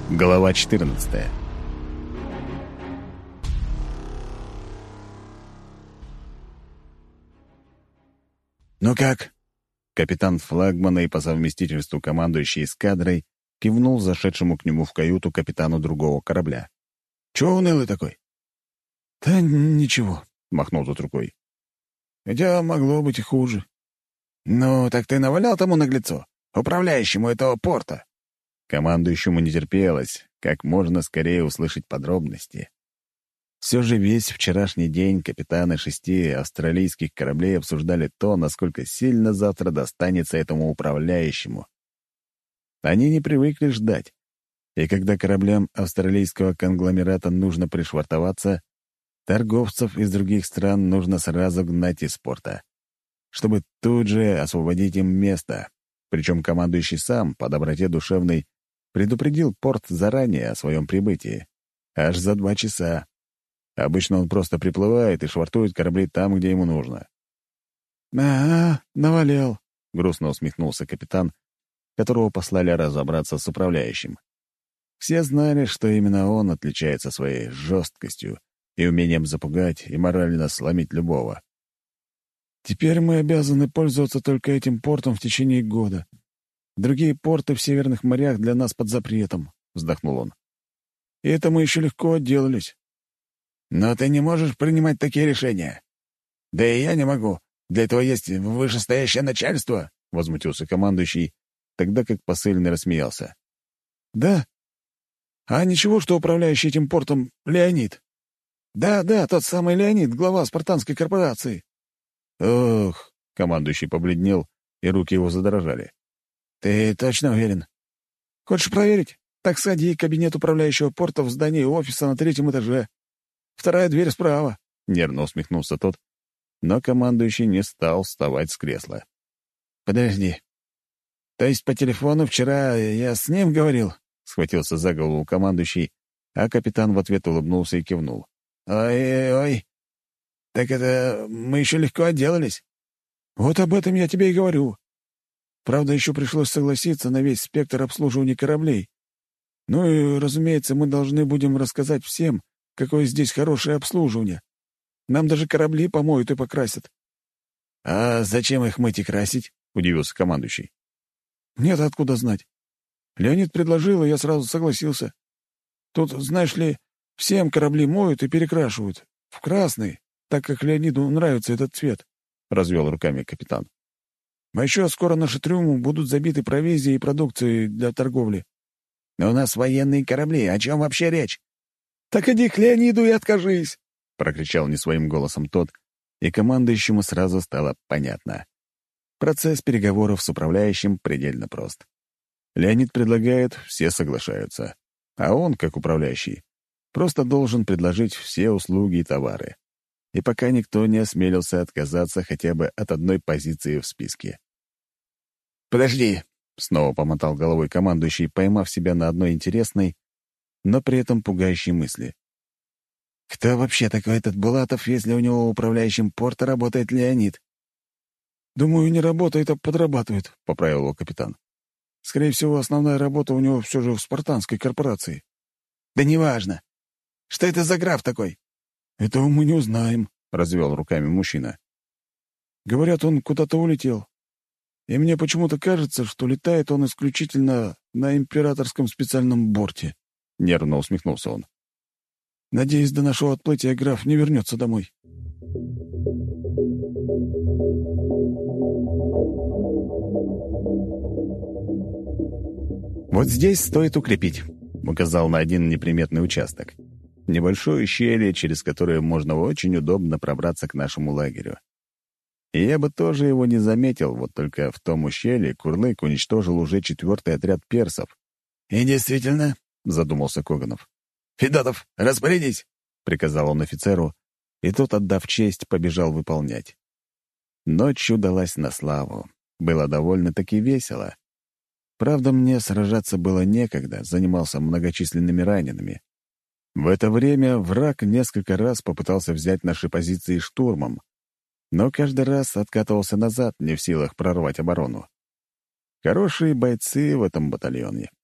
Глава 14. «Ну как?» Капитан флагмана и по совместительству командующий эскадрой кивнул зашедшему к нему в каюту капитану другого корабля. «Чего унылый такой?» «Да ничего», — махнул тот рукой. «Хотя могло быть и хуже». «Ну, так ты навалял тому наглецу, управляющему этого порта?» Командующему не терпелось как можно скорее услышать подробности. Все же весь вчерашний день капитаны 6 австралийских кораблей обсуждали то, насколько сильно завтра достанется этому управляющему. Они не привыкли ждать, и когда кораблям австралийского конгломерата нужно пришвартоваться, торговцев из других стран нужно сразу гнать из порта, чтобы тут же освободить им место. Причем командующий сам, по доброте душевной, предупредил порт заранее о своем прибытии. Аж за 2 часа. Обычно он просто приплывает и швартует корабли там, где ему нужно. Навалял», — грустно усмехнулся капитан, которого послали разобраться с управляющим. Все знали, что именно он отличается своей жесткостью и умением запугать и морально сломить любого. «Теперь мы обязаны пользоваться только этим портом в течение года. Другие порты в северных морях для нас под запретом», — вздохнул он. «И это мы еще легко отделались». «Но ты не можешь принимать такие решения. Да и я не могу. Для этого есть вышестоящее начальство», — возмутился командующий, тогда как посыльный рассмеялся. «Да? А ничего, что управляющий этим портом Леонид?» «Да, тот самый Леонид, глава спартанской корпорации». «Ох», — командующий побледнел, и руки его задрожали. «Ты точно уверен? Хочешь проверить? Так сходи в кабинет управляющего порта в здании офиса на 3-м этаже. 2-я дверь справа», — нервно усмехнулся тот, но командующий не стал вставать с кресла. «Подожди. То есть по телефону вчера я с ним говорил?» — схватился за голову командующий, а капитан в ответ улыбнулся и кивнул. «Ой, так это мы еще легко отделались». «Вот об этом я тебе и говорю. Правда, еще пришлось согласиться на весь спектр обслуживания кораблей. Ну и, разумеется, мы должны будем рассказать всем, какое здесь хорошее обслуживание. Нам даже корабли помоют и покрасят». «А зачем их мыть и красить?» — удивился командующий. «Нет, откуда знать. Леонид предложил, и я сразу согласился. Тут, знаешь ли, всем корабли моют и перекрашивают. В красный, так как Леониду нравится этот цвет», — развел руками капитан. «А еще скоро наши трюмы будут забиты провизией и продукцией для торговли». «Но у нас военные корабли, о чем вообще речь?» «Так иди к Леониду и откажись!» — прокричал не своим голосом тот, и командующему сразу стало понятно. Процесс переговоров с управляющим предельно прост. Леонид предлагает, все соглашаются. А он, как управляющий, просто должен предложить все услуги и товары. И пока никто не осмелился отказаться хотя бы от одной позиции в списке. «Подожди!» — снова помотал головой командующий, поймав себя на одной интересной, но при этом пугающей мысли. «Кто вообще такой этот Булатов, если у него управляющим порта работает Леонид?» «Думаю, не работает, а подрабатывает», — поправил его капитан. «Скорее всего, основная работа у него все же в спартанской корпорации». «Да неважно. Что это за граф такой?» «Этого мы не узнаем», — развел руками мужчина. «Говорят, он куда-то улетел. И мне почему-то кажется, что летает он исключительно на императорском специальном борте», — нервно усмехнулся он. «Надеюсь, до нашего отплытия граф не вернется домой». «Вот здесь стоит укрепить», — указал на один неприметный участок. Небольшое ущелье, через которое можно очень удобно пробраться к нашему лагерю. И я бы тоже его не заметил, вот только в том ущелье Курлык уничтожил уже 4-й отряд персов. «И действительно», — задумался Коганов. «Федотов, распорядись!» — приказал он офицеру, и тот, отдав честь, побежал выполнять. Ночь удалась на славу. Было довольно-таки весело. Правда, мне сражаться было некогда, занимался многочисленными ранеными. В это время враг несколько раз попытался взять наши позиции штурмом, но каждый раз откатывался назад, не в силах прорвать оборону. Хорошие бойцы в этом батальоне.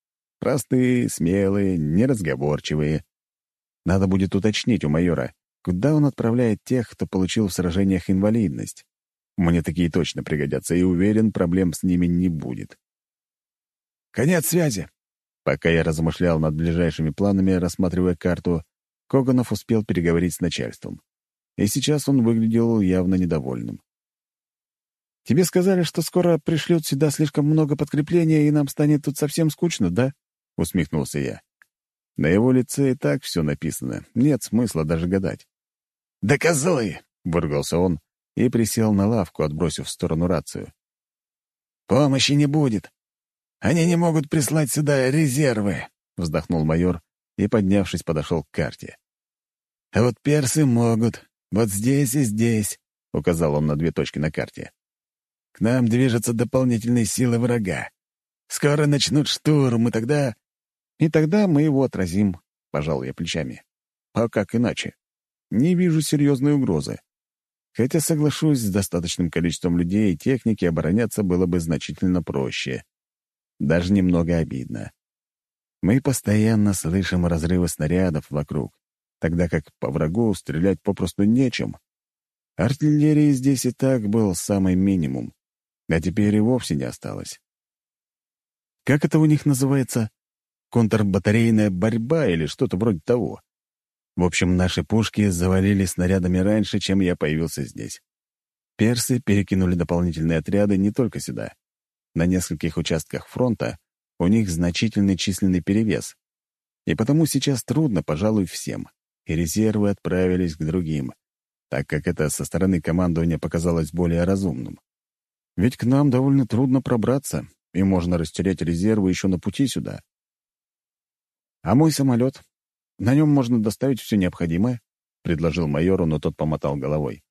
Простые, смелые, неразговорчивые. Надо будет уточнить у майора, куда он отправляет тех, кто получил в сражениях инвалидность. Мне такие точно пригодятся, и уверен, проблем с ними не будет. «Конец связи!» Пока я размышлял над ближайшими планами, рассматривая карту, Коганов успел переговорить с начальством. И сейчас он выглядел явно недовольным. «Тебе сказали, что скоро пришлют сюда слишком много подкрепления, и нам станет тут совсем скучно, да?» — усмехнулся я. На его лице и так все написано, нет смысла даже гадать. «Доказуй!» — выругался он и присел на лавку, отбросив в сторону рацию. «Помощи не будет. Они не могут прислать сюда резервы», — вздохнул майор и, поднявшись, подошел к карте. «А вот персы могут. Вот здесь и здесь», — указал он на 2 точки на карте. «К нам движутся дополнительные силы врага. Скоро начнут штурм, и тогда...» «И тогда мы его отразим», — пожал я плечами. «А как иначе? Не вижу серьезной угрозы. Хотя, соглашусь, с достаточным количеством людей и техники обороняться было бы значительно проще. Даже немного обидно. Мы постоянно слышим разрывы снарядов вокруг, тогда как по врагу стрелять попросту нечем. Артиллерии здесь и так был самый минимум, а теперь и вовсе не осталось. Как это у них называется? Контрбатарейная борьба или что-то вроде того. В общем, наши пушки завалили снарядами раньше, чем я появился здесь. Персы перекинули дополнительные отряды не только сюда. На нескольких участках фронта у них значительный численный перевес. И потому сейчас трудно, пожалуй, всем. И резервы отправились к другим, так как это со стороны командования показалось более разумным. Ведь к нам довольно трудно пробраться, и можно растерять резервы еще на пути сюда. А мой самолет? На нем можно доставить все необходимое, — предложил майору, но тот помотал головой.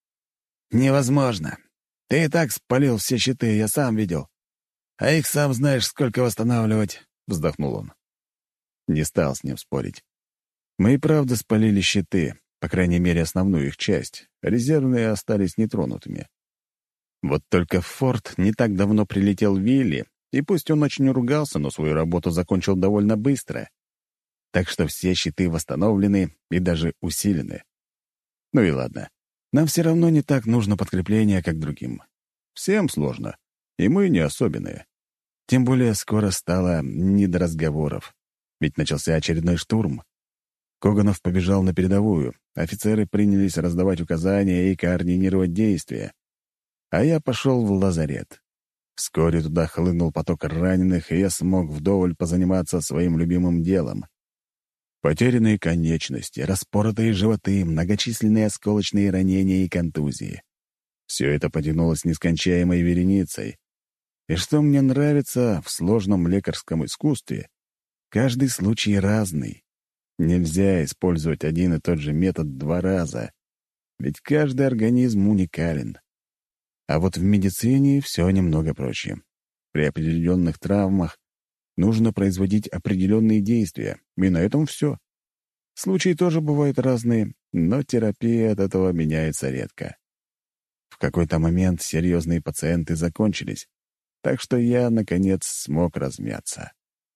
«Невозможно. Ты и так спалил все щиты, я сам видел. А их сам знаешь, сколько восстанавливать», — вздохнул он. Не стал с ним спорить. Мы и правда спалили щиты, по крайней мере, основную их часть. Резервные остались нетронутыми. Вот только в форт не так давно прилетел Вилли, и пусть он очень ругался, но свою работу закончил довольно быстро. Так что все щиты восстановлены и даже усилены. Ну и ладно. Нам все равно не так нужно подкрепление, как другим. Всем сложно, и мы не особенные. Тем более скоро стало не до разговоров, ведь начался очередной штурм. Коганов побежал на передовую, офицеры принялись раздавать указания и координировать действия. А я пошел в лазарет. Вскоре туда хлынул поток раненых, и я смог вдоволь позаниматься своим любимым делом. Потерянные конечности, распоротые животы, многочисленные осколочные ранения и контузии. Все это потянулось нескончаемой вереницей. И что мне нравится в сложном лекарском искусстве, каждый случай разный. Нельзя использовать один и тот же метод 2 раза, ведь каждый организм уникален. А вот в медицине все немного проще. При определенных травмах нужно производить определенные действия, и на этом все. Случаи тоже бывают разные, но терапия от этого меняется редко. В какой-то момент серьезные пациенты закончились, так что я, наконец, смог размяться.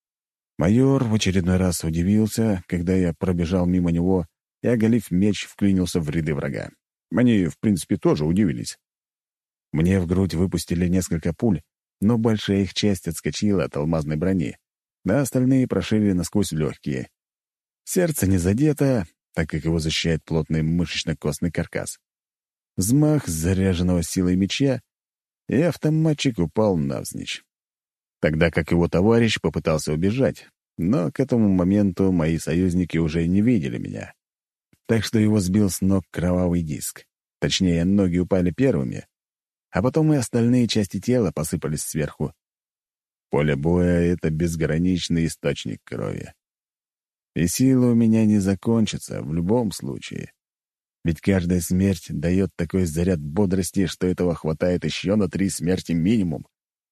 Майор в очередной раз удивился, когда я пробежал мимо него и, оголив меч, вклинился в ряды врага. Они, в принципе, тоже удивились. Мне в грудь выпустили несколько пуль, но большая их часть отскочила от алмазной брони, а остальные прошили насквозь легкие. Сердце не задето, так как его защищает плотный мышечно-костный каркас. Взмах заряженного силой меча, и автоматчик упал навзничь. Тогда как его товарищ попытался убежать, но к этому моменту мои союзники уже не видели меня. Так что его сбил с ног кровавый диск. Точнее, ноги упали первыми, а потом и остальные части тела посыпались сверху. Поле боя — это безграничный источник крови. И силы у меня не закончатся в любом случае. Ведь каждая смерть дает такой заряд бодрости, что этого хватает еще на 3 смерти минимум.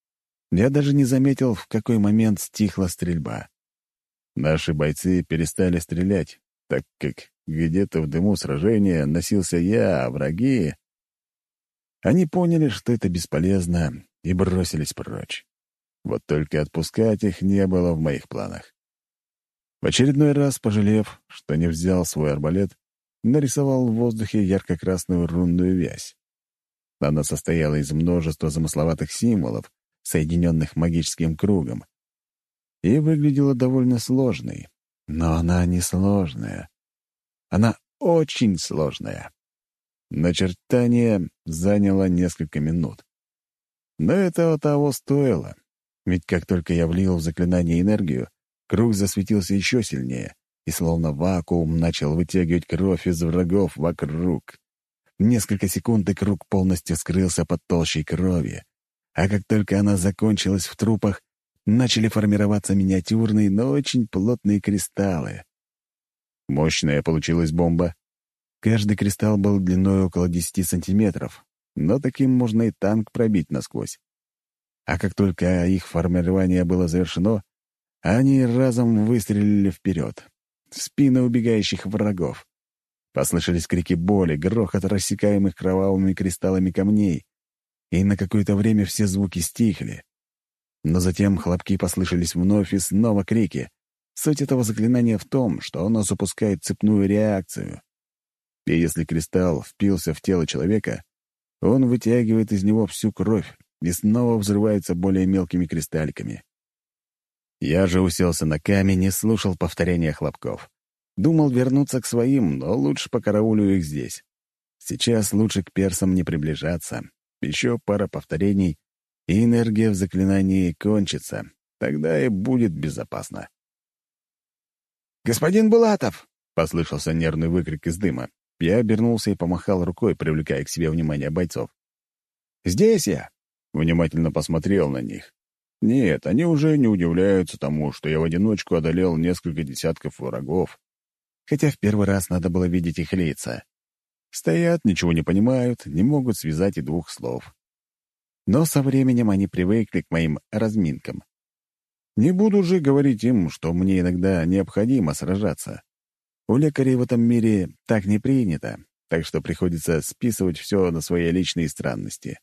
Я даже не заметил, в какой момент стихла стрельба. Наши бойцы перестали стрелять, так как где-то в дыму сражения носился я, а враги... Они поняли, что это бесполезно, и бросились прочь. Вот только отпускать их не было в моих планах. В очередной раз, пожалев, что не взял свой арбалет, нарисовал в воздухе ярко-красную рунную вязь. Она состояла из множества замысловатых символов, соединенных магическим кругом, и выглядела довольно сложной. Но она не сложная. Она очень сложная. Начертание заняло несколько минут. Но этого того стоило, ведь как только я влил в заклинание энергию, круг засветился еще сильнее и словно вакуум начал вытягивать кровь из врагов вокруг. Несколько секунд, и круг полностью скрылся под толщей крови. А как только она закончилась в трупах, начали формироваться миниатюрные, но очень плотные кристаллы. Мощная получилась бомба. Каждый кристалл был длиной около 10 сантиметров, но таким можно и танк пробить насквозь. А как только их формирование было завершено, они разом выстрелили вперед, в спины убегающих врагов. Послышались крики боли, грохот рассекаемых кровавыми кристаллами камней, и на какое-то время все звуки стихли. Но затем хлопки послышались вновь, и снова крики. Суть этого заклинания в том, что оно запускает цепную реакцию. И если кристалл впился в тело человека, он вытягивает из него всю кровь и снова взрывается более мелкими кристалликами. Я же уселся на камень и слушал повторения хлопков. Думал вернуться к своим, но лучше покараулю их здесь. Сейчас лучше к персам не приближаться. Еще пара повторений, и энергия в заклинании кончится. Тогда и будет безопасно. «Господин Булатов!» — послышался нервный выкрик из дыма. Я обернулся и помахал рукой, привлекая к себе внимание бойцов. «Здесь я!» — внимательно посмотрел на них. Нет, они уже не удивляются тому, что я в одиночку одолел несколько десятков врагов. Хотя в первый раз надо было видеть их лица. Стоят, ничего не понимают, не могут связать и двух слов. Но со временем они привыкли к моим разминкам. Не буду же говорить им, что мне иногда необходимо сражаться. У лекарей в этом мире так не принято, так что приходится списывать все на свои личные странности.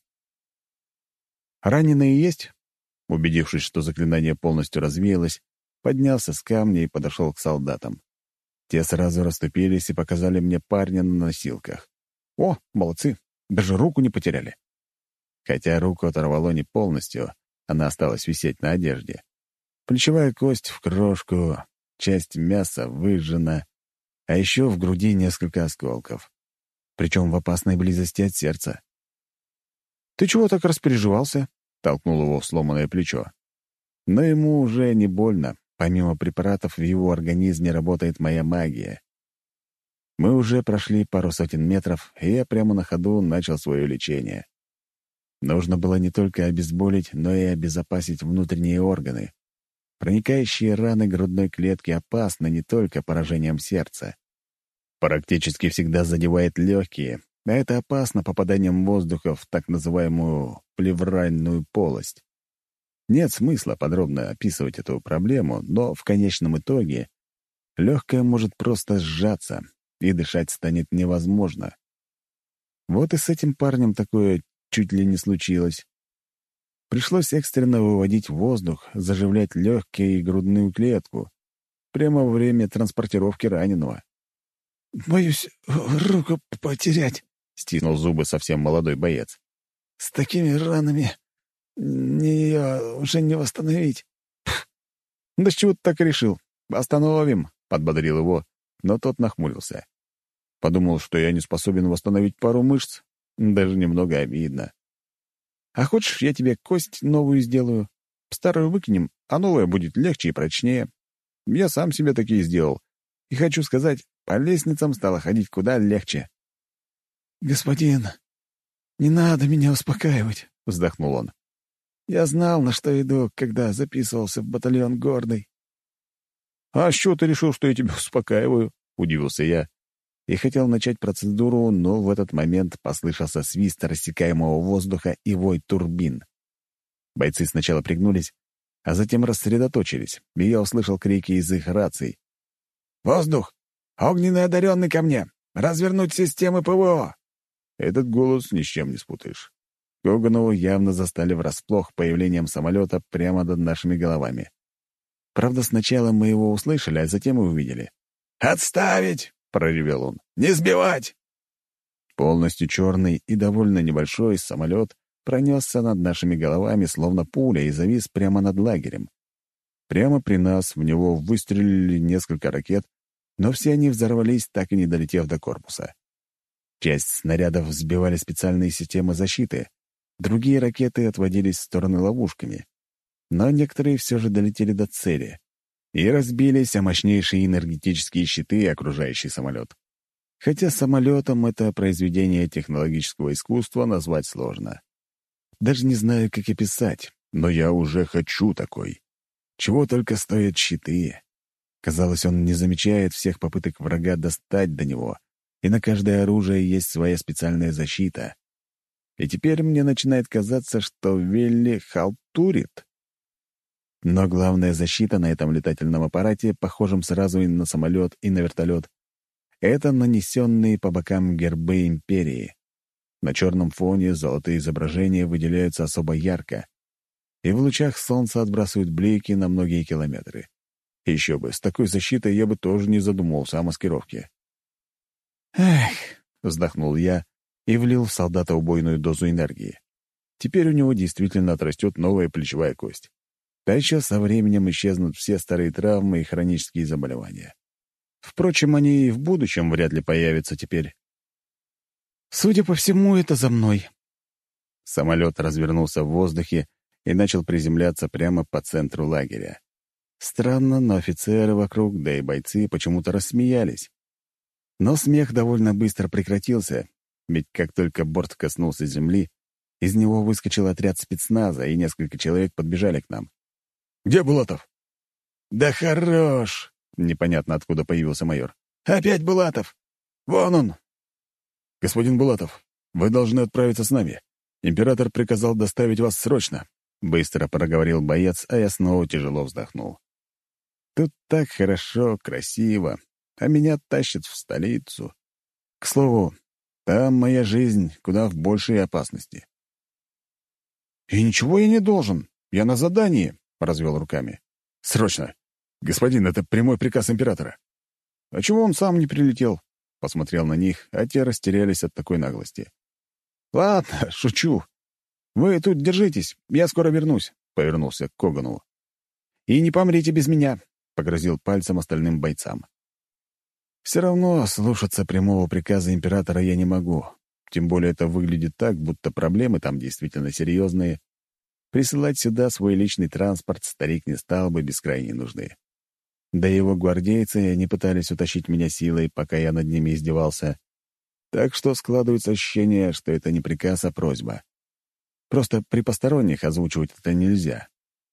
«Раненые есть?» Убедившись, что заклинание полностью развеялось, поднялся с камня и подошел к солдатам. Те сразу расступились и показали мне парня на носилках. «О, молодцы! Даже руку не потеряли!» Хотя руку оторвало не полностью, она осталась висеть на одежде. Плечевая кость в крошку, часть мяса выжжена, а еще в груди несколько осколков. Причем в опасной близости от сердца. «Ты чего так распереживался?» — толкнул его в сломанное плечо. Но ему уже не больно. Помимо препаратов в его организме работает моя магия. Мы уже прошли пару сотен метров, и я прямо на ходу начал свое лечение. Нужно было не только обезболить, но и обезопасить внутренние органы. Проникающие раны грудной клетки опасны не только поражением сердца. Практически всегда задевает легкие, а это опасно попаданием воздуха в так называемую плевральную полость. Нет смысла подробно описывать эту проблему, но в конечном итоге легкое может просто сжаться, и дышать станет невозможно. Вот и с этим парнем такое чуть ли не случилось. Пришлось экстренно выводить воздух, заживлять легкие и грудную клетку прямо во время транспортировки раненого. «Боюсь руку потерять», — стиснул зубы совсем молодой боец. «С такими ранами ее уже не восстановить». «Да с чего ты так решил? Остановим», — подбодрил его, но тот нахмурился. Подумал, что я не способен восстановить пару мышц. Даже немного обидно. «А хочешь, я тебе кость новую сделаю? Старую выкинем, а новая будет легче и прочнее. Я сам себе такие сделал. И хочу сказать, по лестницам стало ходить куда легче». «Господин, не надо меня успокаивать», — вздохнул он. «Я знал, на что иду, когда записывался в батальон Гордый». «А с чего ты решил, что я тебя успокаиваю?» — удивился я. И хотел начать процедуру, но в этот момент послышался свист рассекаемого воздуха и вой турбин. Бойцы сначала пригнулись, а затем рассредоточились, и я услышал крики из их раций. «Воздух! Огненный одаренный ко мне! Развернуть системы ПВО!» Этот голос ни с чем не спутаешь. Коганову явно застали врасплох появлением самолета прямо над нашими головами. Правда, сначала мы его услышали, а затем и увидели. «Отставить!» — проревел он. «Не сбивать!» Полностью черный и довольно небольшой самолет пронесся над нашими головами, словно пуля, и завис прямо над лагерем. Прямо при нас в него выстрелили несколько ракет, но все они взорвались, так и не долетев до корпуса. Часть снарядов сбивали специальные системы защиты, другие ракеты отводились в стороны ловушками. Но некоторые все же долетели до цели и разбились о мощнейшие энергетические щиты, окружающий самолет. Хотя самолетом это произведение технологического искусства назвать сложно. Даже не знаю, как описать, но я уже хочу такой. Чего только стоят щиты. Казалось, он не замечает всех попыток врага достать до него, и на каждое оружие есть своя специальная защита. И теперь мне начинает казаться, что Вилли халтурит. Но главная защита на этом летательном аппарате, похожем сразу и на самолет, и на вертолет, это нанесенные по бокам гербы империи. На черном фоне золотые изображения выделяются особо ярко, и в лучах солнца отбрасывают блики на многие километры. Еще бы, с такой защитой я бы тоже не задумывался о маскировке. «Эх!» — вздохнул я и влил в солдата убойную дозу энергии. Теперь у него действительно отрастет новая плечевая кость. А еще со временем исчезнут все старые травмы и хронические заболевания. Впрочем, они и в будущем вряд ли появятся теперь. Судя по всему, это за мной. Самолет развернулся в воздухе и начал приземляться прямо по центру лагеря. Странно, но офицеры вокруг, да и бойцы почему-то рассмеялись. Но смех довольно быстро прекратился, ведь как только борт коснулся земли, из него выскочил отряд спецназа, и несколько человек подбежали к нам. «Где Булатов?» «Да хорош!» — непонятно откуда появился майор. «Опять Булатов! Вон он!» «Господин Булатов, вы должны отправиться с нами. Император приказал доставить вас срочно», — быстро проговорил боец, а я снова тяжело вздохнул. «Тут так хорошо, красиво, а меня тащат в столицу. К слову, там моя жизнь куда в большей опасности». «И ничего я не должен. Я на задании», — развел руками. «Срочно! Господин, это прямой приказ императора». «А чего он сам не прилетел?» — посмотрел на них, а те растерялись от такой наглости. «Ладно, шучу. Вы тут держитесь, я скоро вернусь», — повернулся к Коганову. «И не помрите без меня», — погрозил пальцем остальным бойцам. «Все равно слушаться прямого приказа императора я не могу. Тем более это выглядит так, будто проблемы там действительно серьезные. Присылать сюда свой личный транспорт старик не стал бы без крайней нужды. Да и его гвардейцы не пытались утащить меня силой, пока я над ними издевался. Так что складывается ощущение, что это не приказ, а просьба. Просто при посторонних озвучивать это нельзя.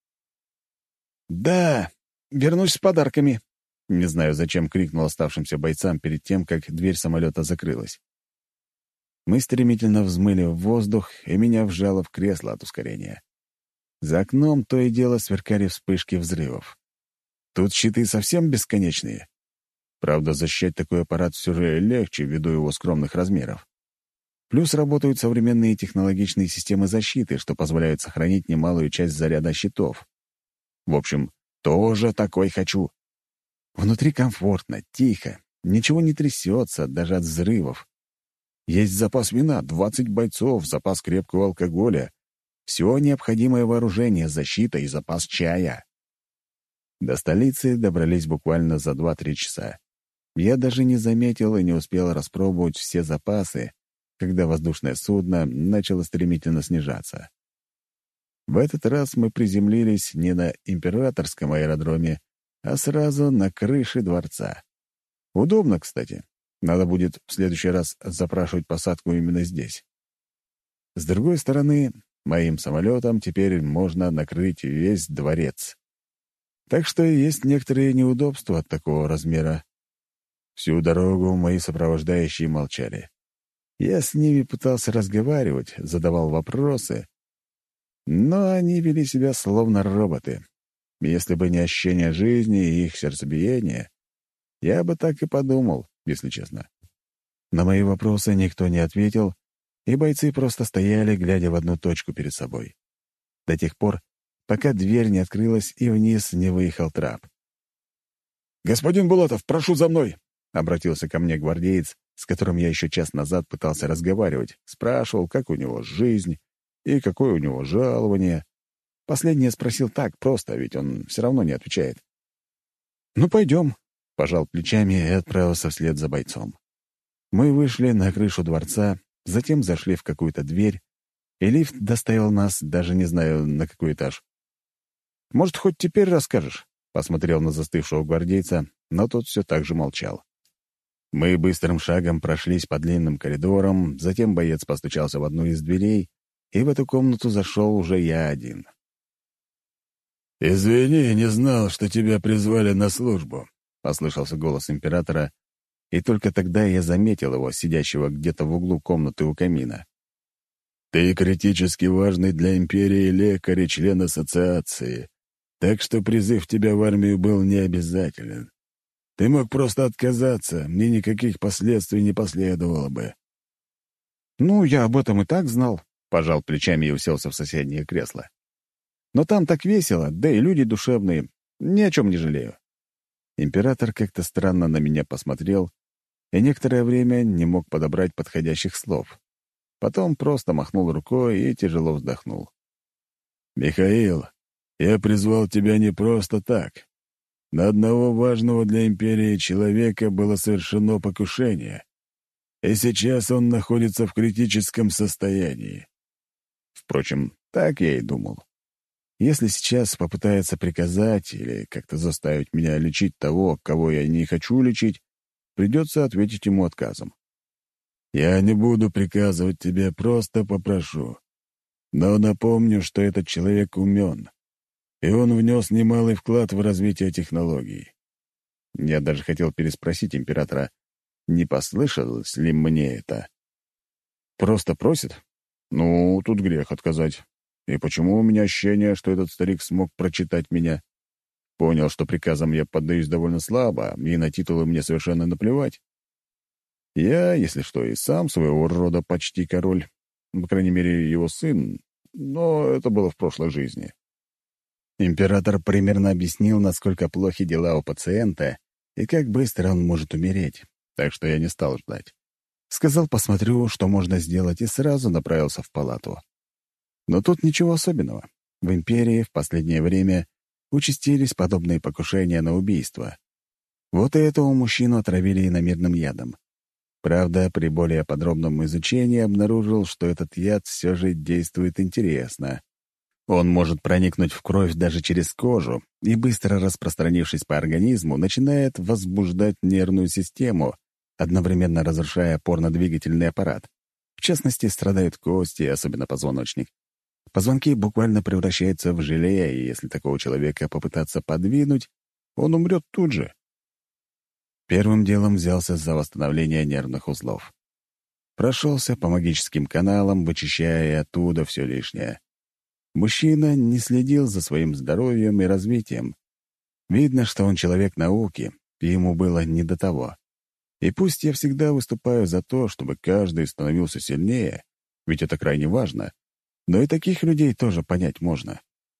«Да, вернусь с подарками», — не знаю, зачем крикнул оставшимся бойцам перед тем, как дверь самолета закрылась. Мы стремительно взмыли в воздух, и меня вжало в кресло от ускорения. За окном то и дело сверкали вспышки взрывов. Тут щиты совсем бесконечные. Правда, защищать такой аппарат все же легче ввиду его скромных размеров. Плюс работают современные технологичные системы защиты, что позволяют сохранить немалую часть заряда щитов. В общем, тоже такой хочу. Внутри комфортно, тихо, ничего не трясется, даже от взрывов. Есть запас вина, 20 бойцов, запас крепкого алкоголя. Все необходимое вооружение, защита и запас чая. До столицы добрались буквально за 2-3 часа. Я даже не заметил и не успел распробовать все запасы, когда воздушное судно начало стремительно снижаться. В этот раз мы приземлились не на императорском аэродроме, а сразу на крыше дворца. Удобно, кстати. Надо будет в следующий раз запрашивать посадку именно здесь. С другой стороны, моим самолетом теперь можно накрыть весь дворец. Так что есть некоторые неудобства от такого размера. Всю дорогу мои сопровождающие молчали. Я с ними пытался разговаривать, задавал вопросы, но они вели себя словно роботы. Если бы не ощущение жизни и их сердцебиение, я бы так и подумал, если честно. На мои вопросы никто не ответил, и бойцы просто стояли, глядя в одну точку перед собой. До тех пор, пока дверь не открылась и вниз не выехал трап. «Господин Булатов, прошу за мной!» — обратился ко мне гвардеец, с которым я еще час назад пытался разговаривать, спрашивал, как у него жизнь и какое у него жалование. Последнее спросил так просто, ведь он все равно не отвечает. «Ну, пойдем», — пожал плечами и отправился вслед за бойцом. Мы вышли на крышу дворца, затем зашли в какую-то дверь, и лифт доставил нас, даже не знаю, на какой этаж. «Может, хоть теперь расскажешь?» — посмотрел на застывшего гвардейца, но тот все так же молчал. Мы быстрым шагом прошлись по длинным коридорам, затем боец постучался в одну из дверей, и в эту комнату зашел уже я один. «Извини, не знал, что тебя призвали на службу», — послышался голос императора, и только тогда я заметил его, сидящего где-то в углу комнаты у камина. «Ты критически важный для империи лекарь и член ассоциации, так что призыв тебя в армию был не обязателен. Ты мог просто отказаться, мне никаких последствий не последовало бы». «Ну, я об этом и так знал», — пожал плечами и уселся в соседнее кресло. «Но там так весело, да и люди душевные. Ни о чем не жалею». Император как-то странно на меня посмотрел и некоторое время не мог подобрать подходящих слов. Потом просто махнул рукой и тяжело вздохнул. «Михаил, я призвал тебя не просто так. На одного важного для империи человека было совершено покушение, и сейчас он находится в критическом состоянии». Впрочем, так я и думал. Если сейчас попытается приказать или как-то заставить меня лечить того, кого я не хочу лечить, придется ответить ему отказом. «Я не буду приказывать тебе, просто попрошу. Но напомню, что этот человек умен, и он внес немалый вклад в развитие технологий». Я даже хотел переспросить императора, не послышалось ли мне это. «Просто просит? Ну, тут грех отказать. И почему у меня ощущение, что этот старик смог прочитать меня? Понял, что приказам я поддаюсь довольно слабо, и на титулы мне совершенно наплевать. Я, если что, и сам своего рода почти король, по крайней мере, его сын, но это было в прошлой жизни. Император примерно объяснил, насколько плохи дела у пациента и как быстро он может умереть, так что я не стал ждать. Сказал, посмотрю, что можно сделать, и сразу направился в палату. Но тут ничего особенного. В империи в последнее время участились подобные покушения на убийство. Вот и этого мужчину отравили иномерным ядом. Правда, при более подробном изучении обнаружил, что этот яд все же действует интересно. Он может проникнуть в кровь даже через кожу и, быстро распространившись по организму, начинает возбуждать нервную систему, одновременно разрушая опорно-двигательный аппарат. В частности, страдают кости, особенно позвоночник. Позвонки буквально превращаются в желе, и если такого человека попытаться подвинуть, он умрет тут же. Первым делом взялся за восстановление нервных узлов. Прошелся по магическим каналам, вычищая и оттуда все лишнее. Мужчина не следил за своим здоровьем и развитием. Видно, что он человек науки, и ему было не до того. И пусть я всегда выступаю за то, чтобы каждый становился сильнее, ведь это крайне важно, но и таких людей тоже понять можно.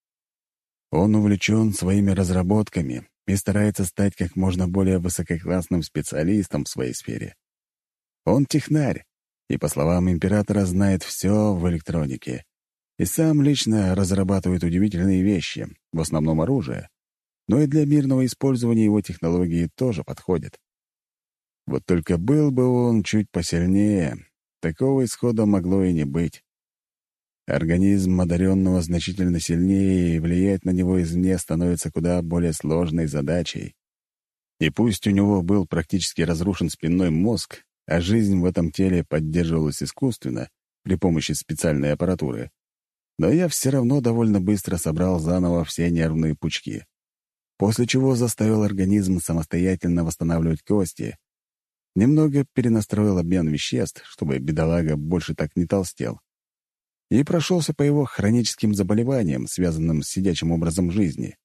Он увлечен своими разработками и старается стать как можно более высококлассным специалистом в своей сфере. Он технарь, и, по словам императора, знает все в электронике. И сам лично разрабатывает удивительные вещи, в основном оружие, но и для мирного использования его технологии тоже подходит. Вот только был бы он чуть посильнее, такого исхода могло и не быть. Организм одаренного значительно сильнее, и влиять на него извне становится куда более сложной задачей. И пусть у него был практически разрушен спинной мозг, а жизнь в этом теле поддерживалась искусственно при помощи специальной аппаратуры, но я все равно довольно быстро собрал заново все нервные пучки, после чего заставил организм самостоятельно восстанавливать кости, немного перенастроил обмен веществ, чтобы бедолага больше так не толстел, и прошелся по его хроническим заболеваниям, связанным с сидячим образом жизни.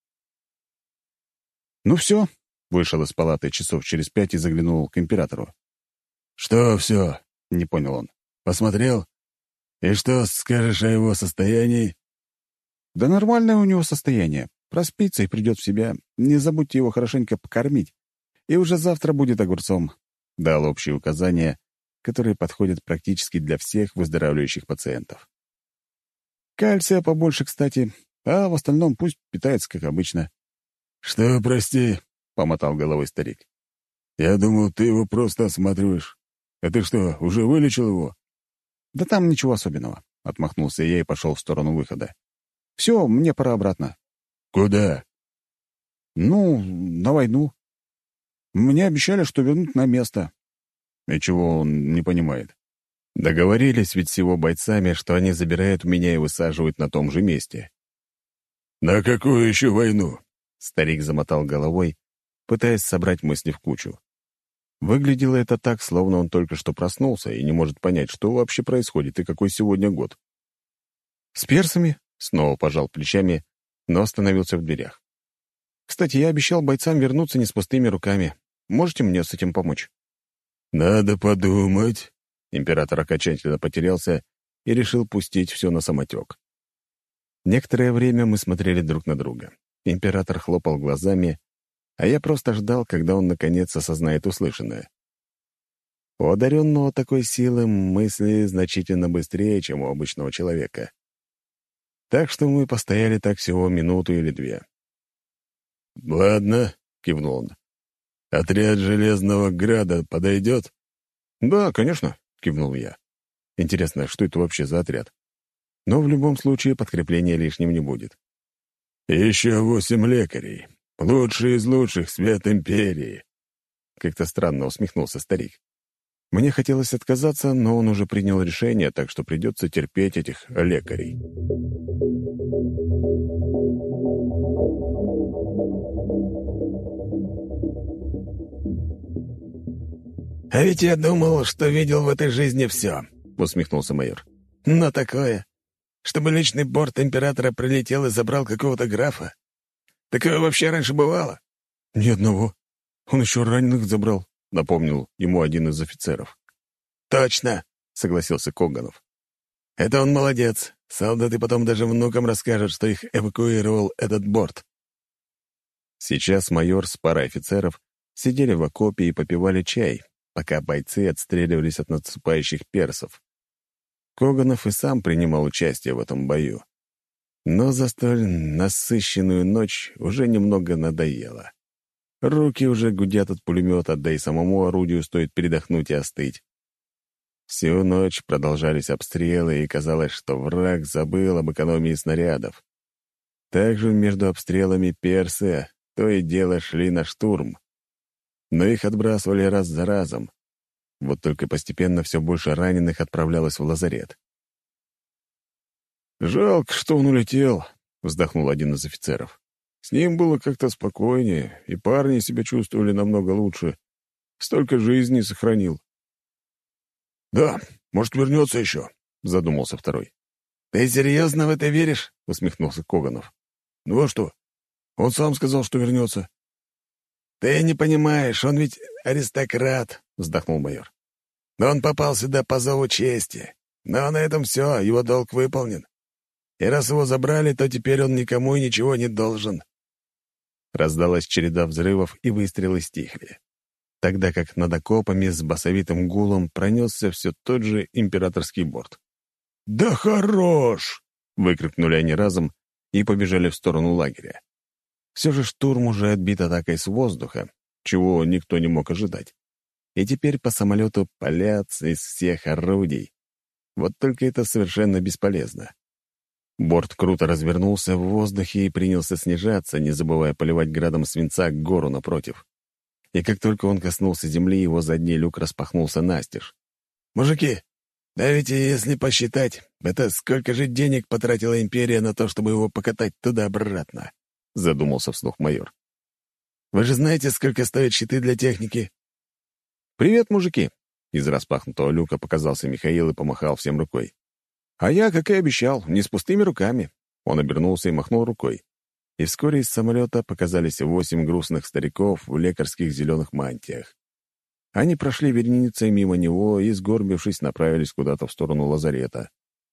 «Ну все», — вышел из палаты часов через 5 и заглянул к императору. «Что все?» — не понял он. «Посмотрел? «И что скажешь о его состоянии?» Да нормальное у него состояние. Проспится и придет в себя. Не забудьте его хорошенько покормить. И уже завтра будет огурцом. Дал общие указания, которые подходят практически для всех выздоравливающих пациентов. Кальция побольше, кстати, а в остальном пусть питается, как обычно. «Что, прости?» — помотал головой старик. «Я думал, ты его просто осматриваешь. А ты что, уже вылечил его?» «Да там ничего особенного», — отмахнулся я и пошел в сторону выхода. «Все, мне пора обратно». «Куда?» «Ну, на войну. Мне обещали, что вернут на место». И чего он не понимает? Договорились ведь с его бойцами, что они забирают меня и высаживают на том же месте. «На какую еще войну?» Старик замотал головой, пытаясь собрать мысли в кучу. Выглядело это так, словно он только что проснулся и не может понять, что вообще происходит и какой сегодня год. «С персами?» — снова пожал плечами, но остановился в дверях. «Кстати, я обещал бойцам вернуться не с пустыми руками. Можете мне с этим помочь?» «Надо подумать». Император окончательно потерялся и решил пустить все на самотек. Некоторое время мы смотрели друг на друга. Император хлопал глазами, а я просто ждал, когда он наконец осознает услышанное. У одаренного такой силы мысли значительно быстрее, чем у обычного человека. Так что мы постояли так всего минуту или две. «Ладно», — кивнул он. «Отряд Железного Града подойдет?» «Да, конечно», — кивнул я. «Интересно, что это вообще за отряд? Но в любом случае подкрепления лишним не будет». «Еще 8 лекарей. Лучшие из лучших, свет империи». Как-то странно усмехнулся старик. Мне хотелось отказаться, но он уже принял решение, так что придется терпеть этих лекарей. «А ведь я думал, что видел в этой жизни все», — усмехнулся майор. «Но такое, чтобы личный борт императора прилетел и забрал какого-то графа. Такое вообще раньше бывало?» «Ни одного. Он еще раненых забрал», — напомнил ему один из офицеров. «Точно», — согласился Коганов. «Это он молодец. Солдаты потом даже внукам расскажут, что их эвакуировал этот борт». Сейчас майор с парой офицеров сидели в окопе и попивали чай, пока бойцы отстреливались от наступающих персов. Коганов и сам принимал участие в этом бою. Но за столь насыщенную ночь уже немного надоело. Руки уже гудят от пулемета, да и самому орудию стоит передохнуть и остыть. Всю ночь продолжались обстрелы, и казалось, что враг забыл об экономии снарядов. Также между обстрелами персы то и дело шли на штурм. Но их отбрасывали раз за разом. Вот только постепенно все больше раненых отправлялось в лазарет. «Жалко, что он улетел», — вздохнул один из офицеров. «С ним было как-то спокойнее, и парни себя чувствовали намного лучше. Столько жизней сохранил». «Да, может, вернется еще», — задумался второй. «Ты серьезно в это веришь?» — усмехнулся Коганов. «Ну а что? Он сам сказал, что вернется». «Ты не понимаешь, он ведь аристократ», — вздохнул майор. «Но он попал сюда по зову чести. Но на этом все, его долг выполнен. И раз его забрали, то теперь он никому и ничего не должен». Раздалась череда взрывов, и выстрелы стихли. Тогда как над окопами с басовитым гулом пронесся все тот же императорский борт. «Да хорош!» — выкрикнули они разом и побежали в сторону лагеря. Все же штурм уже отбит атакой с воздуха, чего никто не мог ожидать. И теперь по самолету палят из всех орудий. Вот только это совершенно бесполезно. Борт круто развернулся в воздухе и принялся снижаться, не забывая поливать градом свинца к гору напротив. И как только он коснулся земли, его задний люк распахнулся настежь. «Мужики, да ведь если посчитать, это сколько же денег потратила империя на то, чтобы его покатать туда-обратно?» — задумался вслух майор. «Вы же знаете, сколько стоят щиты для техники?» «Привет, мужики!» Из распахнутого люка показался Михаил и помахал всем рукой. «А я, как и обещал, не с пустыми руками». Он обернулся и махнул рукой. И вскоре из самолета показались 8 грустных стариков в лекарских зеленых мантиях. Они прошли вереницей мимо него и, сгорбившись, направились куда-то в сторону лазарета.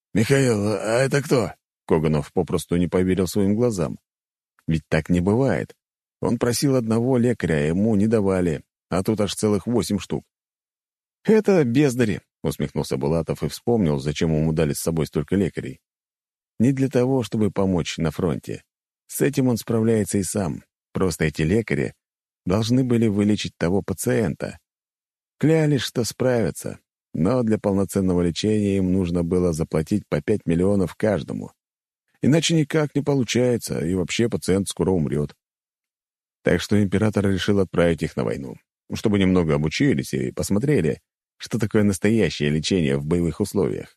«Михаил, а это кто?» Коганов попросту не поверил своим глазам. Ведь так не бывает. Он просил одного лекаря, а ему не давали, а тут аж целых 8 штук. «Это бездари», — усмехнулся Булатов и вспомнил, зачем ему дали с собой столько лекарей. Не для того, чтобы помочь на фронте. С этим он справляется и сам. Просто эти лекари должны были вылечить того пациента. Клялись, что справятся, но для полноценного лечения им нужно было заплатить по 5 миллионов каждому. Иначе никак не получается, и вообще пациент скоро умрет. Так что император решил отправить их на войну, чтобы немного обучились и посмотрели, что такое настоящее лечение в боевых условиях.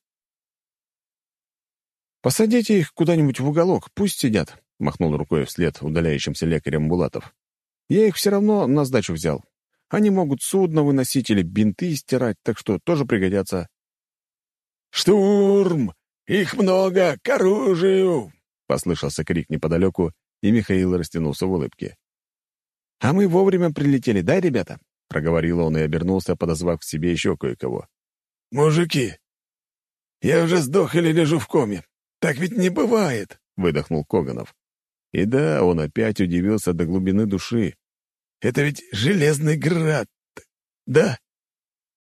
«Посадите их куда-нибудь в уголок, пусть сидят», — махнул рукой вслед удаляющимся лекарям Булатов. «Я их все равно на сдачу взял. Они могут судно выносить или бинты стирать, так что тоже пригодятся». «Штурм! Их много! К оружию!» — послышался крик неподалеку, и Михаил растянулся в улыбке. «А мы вовремя прилетели, да, ребята?» — проговорил он и обернулся, подозвав к себе еще кое-кого. «Мужики, я уже сдох или лежу в коме. Так ведь не бывает!» — выдохнул Коганов. И да, он опять удивился до глубины души. «Это ведь Железный Град, да?»